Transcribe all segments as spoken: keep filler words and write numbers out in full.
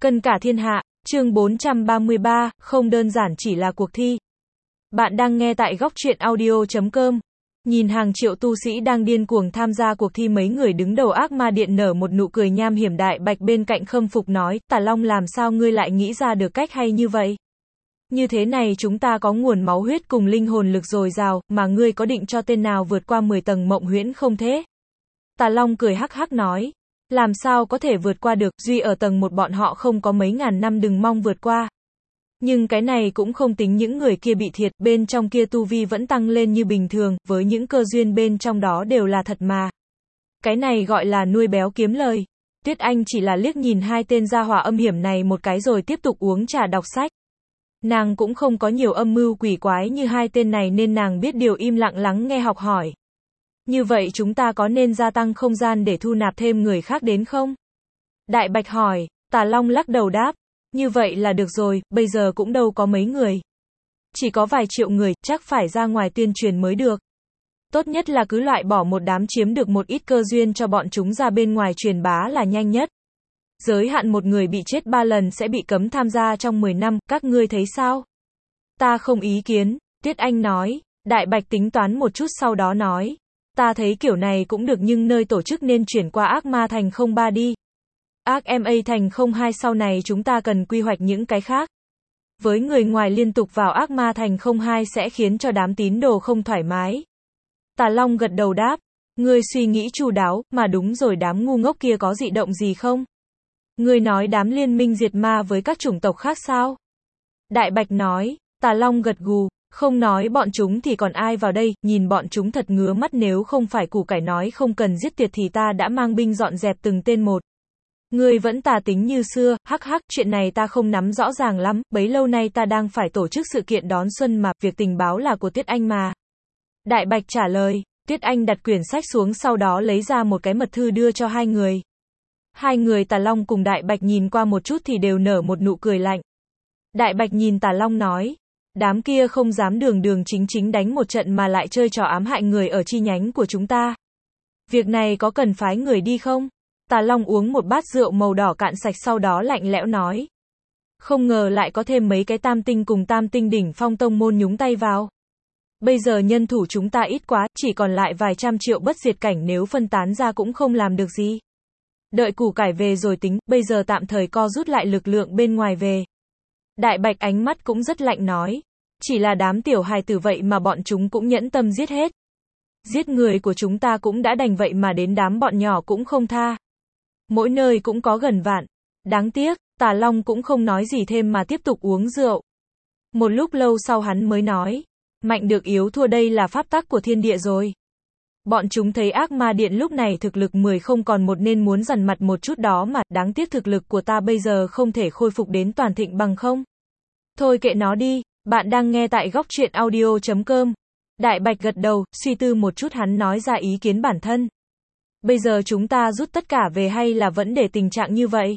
Cân cả thiên hạ, chương bốn trăm ba mươi ba, không đơn giản chỉ là cuộc thi. Bạn đang nghe tại góc truyện audio chấm com. Nhìn hàng triệu tu sĩ đang điên cuồng tham gia cuộc thi, mấy người đứng đầu Ác Ma Điện nở một nụ cười nham hiểm. Đại Bạch bên cạnh khâm phục nói, Tà Long làm sao ngươi lại nghĩ ra được cách hay như vậy? Như thế này chúng ta có nguồn máu huyết cùng linh hồn lực dồi dào, mà ngươi có định cho tên nào vượt qua mười tầng mộng huyễn không thế? Tà Long cười hắc hắc nói. Làm sao có thể vượt qua được, duy ở tầng một bọn họ không có mấy ngàn năm đừng mong vượt qua. Nhưng cái này cũng không tính những người kia bị thiệt, bên trong kia tu vi vẫn tăng lên như bình thường, với những cơ duyên bên trong đó đều là thật mà. Cái này gọi là nuôi béo kiếm lời. Tuyết Anh chỉ là liếc nhìn hai tên gia hỏa âm hiểm này một cái rồi tiếp tục uống trà đọc sách. Nàng cũng không có nhiều âm mưu quỷ quái như hai tên này nên nàng biết điều im lặng lắng nghe học hỏi. Như vậy chúng ta có nên gia tăng không gian để thu nạp thêm người khác đến không? Đại Bạch hỏi. Tà Long lắc đầu đáp. Như vậy là được rồi, bây giờ cũng đâu có mấy người. Chỉ có vài triệu người, chắc phải ra ngoài tuyên truyền mới được. Tốt nhất là cứ loại bỏ một đám chiếm được một ít cơ duyên cho bọn chúng ra bên ngoài truyền bá là nhanh nhất. Giới hạn một người bị chết ba lần sẽ bị cấm tham gia trong mười năm, các ngươi thấy sao? Ta không ý kiến, Tuyết Anh nói. Đại Bạch tính toán một chút sau đó nói. Ta thấy kiểu này cũng được nhưng nơi tổ chức nên chuyển qua Ác Ma Thành không ba đi. Ác Ma Thành không hai sau này chúng ta cần quy hoạch những cái khác. Với người ngoài liên tục vào Ác Ma Thành không hai sẽ khiến cho đám tín đồ không thoải mái. Tà Long gật đầu đáp. Ngươi suy nghĩ chu đáo, mà đúng rồi, đám ngu ngốc kia có dị động gì không? Ngươi nói đám liên minh diệt ma với các chủng tộc khác sao? Đại Bạch nói. Tà Long gật gù. Không nói bọn chúng thì còn ai vào đây, nhìn bọn chúng thật ngứa mắt, nếu không phải củ cải nói không cần giết tiệt thì ta đã mang binh dọn dẹp từng tên một. Ngươi vẫn tà tính như xưa, hắc hắc, chuyện này ta không nắm rõ ràng lắm, bấy lâu nay ta đang phải tổ chức sự kiện đón xuân mà, việc tình báo là của Tuyết Anh mà. Đại Bạch trả lời. Tuyết Anh đặt quyển sách xuống sau đó lấy ra một cái mật thư đưa cho hai người. Hai người Tà Long cùng Đại Bạch nhìn qua một chút thì đều nở một nụ cười lạnh. Đại Bạch nhìn Tà Long nói. Đám kia không dám đường đường chính chính đánh một trận mà lại chơi trò ám hại người ở chi nhánh của chúng ta. Việc này có cần phái người đi không? Tà Long uống một bát rượu màu đỏ cạn sạch sau đó lạnh lẽo nói. Không ngờ lại có thêm mấy cái tam tinh cùng tam tinh đỉnh phong tông môn nhúng tay vào. Bây giờ nhân thủ chúng ta ít quá, chỉ còn lại vài trăm triệu bất diệt cảnh, nếu phân tán ra cũng không làm được gì. Đợi củ cải về rồi tính, bây giờ tạm thời co rút lại lực lượng bên ngoài về. Đại Bạch ánh mắt cũng rất lạnh nói. Chỉ là đám tiểu hài tử vậy mà bọn chúng cũng nhẫn tâm giết hết. Giết người của chúng ta cũng đã đành vậy mà đến đám bọn nhỏ cũng không tha. Mỗi nơi cũng có gần vạn. Đáng tiếc, Tà Long cũng không nói gì thêm mà tiếp tục uống rượu. Một lúc lâu sau hắn mới nói. Mạnh được yếu thua, đây là pháp tắc của thiên địa rồi. Bọn chúng thấy Ác Ma Điện lúc này thực lực mười không còn một nên muốn dằn mặt một chút đó mà, đáng tiếc thực lực của ta bây giờ không thể khôi phục đến toàn thịnh bằng không. Thôi kệ nó đi, bạn đang nghe tại góc truyện audio chấm com. Đại Bạch gật đầu, suy tư một chút hắn nói ra ý kiến bản thân. Bây giờ chúng ta rút tất cả về hay là vẫn để tình trạng như vậy?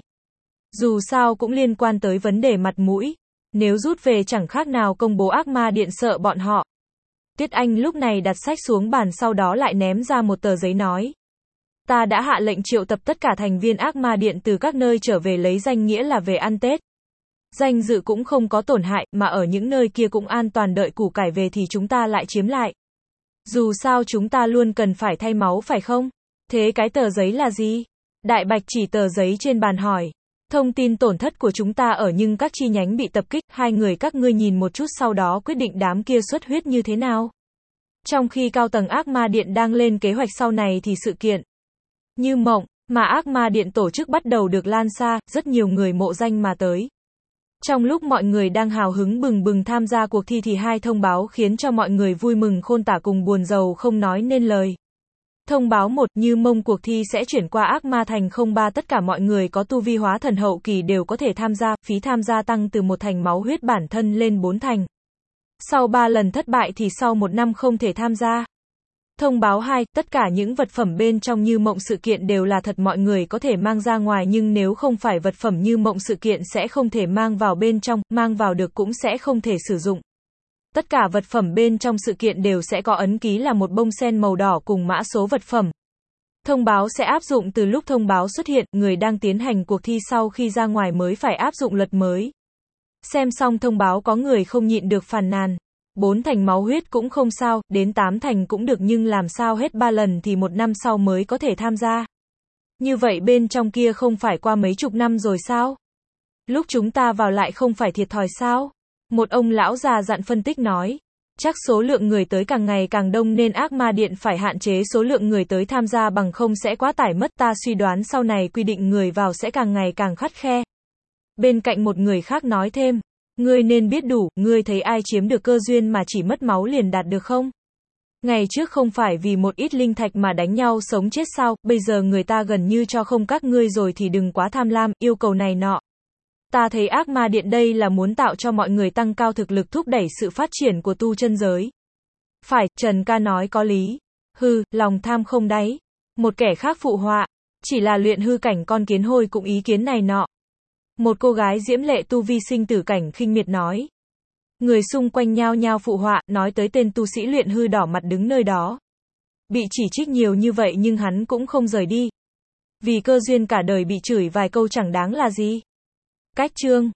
Dù sao cũng liên quan tới vấn đề mặt mũi. Nếu rút về chẳng khác nào công bố Ác Ma Điện sợ bọn họ. Tuyết Anh lúc này đặt sách xuống bàn sau đó lại ném ra một tờ giấy nói. Ta đã hạ lệnh triệu tập tất cả thành viên Ác Ma Điện từ các nơi trở về, lấy danh nghĩa là về ăn Tết. Danh dự cũng không có tổn hại, mà ở những nơi kia cũng an toàn, đợi củ cải về thì chúng ta lại chiếm lại. Dù sao chúng ta luôn cần phải thay máu phải không? Thế cái tờ giấy là gì? Đại Bạch chỉ tờ giấy trên bàn hỏi. Thông tin tổn thất của chúng ta ở nhưng các chi nhánh bị tập kích, hai người các ngươi nhìn một chút sau đó quyết định đám kia xuất huyết như thế nào. Trong khi cao tầng Ác Ma Điện đang lên kế hoạch sau này thì sự kiện như mộng mà Ác Ma Điện tổ chức bắt đầu được lan xa, rất nhiều người mộ danh mà tới. Trong lúc mọi người đang hào hứng bừng bừng tham gia cuộc thi thì hai thông báo khiến cho mọi người vui mừng khôn tả cùng buồn rầu không nói nên lời. Thông báo một, như mông cuộc thi sẽ chuyển qua Ác Ma Thành không ba, tất cả mọi người có tu vi hóa thần hậu kỳ đều có thể tham gia, phí tham gia tăng từ một thành máu huyết bản thân lên bốn thành. Sau ba lần thất bại thì sau một năm không thể tham gia. Thông báo hai, tất cả những vật phẩm bên trong như mộng sự kiện đều là thật, mọi người có thể mang ra ngoài nhưng nếu không phải vật phẩm như mộng sự kiện sẽ không thể mang vào bên trong, mang vào được cũng sẽ không thể sử dụng. Tất cả vật phẩm bên trong sự kiện đều sẽ có ấn ký là một bông sen màu đỏ cùng mã số vật phẩm. Thông báo sẽ áp dụng từ lúc thông báo xuất hiện, người đang tiến hành cuộc thi sau khi ra ngoài mới phải áp dụng luật mới. Xem xong thông báo có người không nhịn được phàn nàn. Bốn thành máu huyết cũng không sao, đến tám thành cũng được nhưng làm sao hết ba lần thì một năm sau mới có thể tham gia. Như vậy bên trong kia không phải qua mấy chục năm rồi sao? Lúc chúng ta vào lại không phải thiệt thòi sao? Một ông lão già dặn phân tích nói. Chắc số lượng người tới càng ngày càng đông nên ác ma điện phải hạn chế số lượng người tới tham gia bằng không sẽ quá tải mất, ta suy đoán sau này quy định người vào sẽ càng ngày càng khắt khe. Bên cạnh một người khác nói thêm. Ngươi nên biết đủ, ngươi thấy ai chiếm được cơ duyên mà chỉ mất máu liền đạt được không? Ngày trước không phải vì một ít linh thạch mà đánh nhau sống chết sao, bây giờ người ta gần như cho không các ngươi rồi thì đừng quá tham lam, yêu cầu này nọ. Ta thấy ác ma điện đây là muốn tạo cho mọi người tăng cao thực lực thúc đẩy sự phát triển của tu chân giới. Phải, Trần ca nói có lý. Hừ, lòng tham không đáy. Một kẻ khác phụ họa. Chỉ là luyện hư cảnh con kiến hôi cũng ý kiến này nọ. Một cô gái diễm lệ tu vi sinh tử cảnh khinh miệt nói. Người xung quanh nhao nhao phụ họa, nói tới tên tu sĩ luyện hư đỏ mặt đứng nơi đó. Bị chỉ trích nhiều như vậy nhưng hắn cũng không rời đi. Vì cơ duyên cả đời bị chửi vài câu chẳng đáng là gì. Cách chương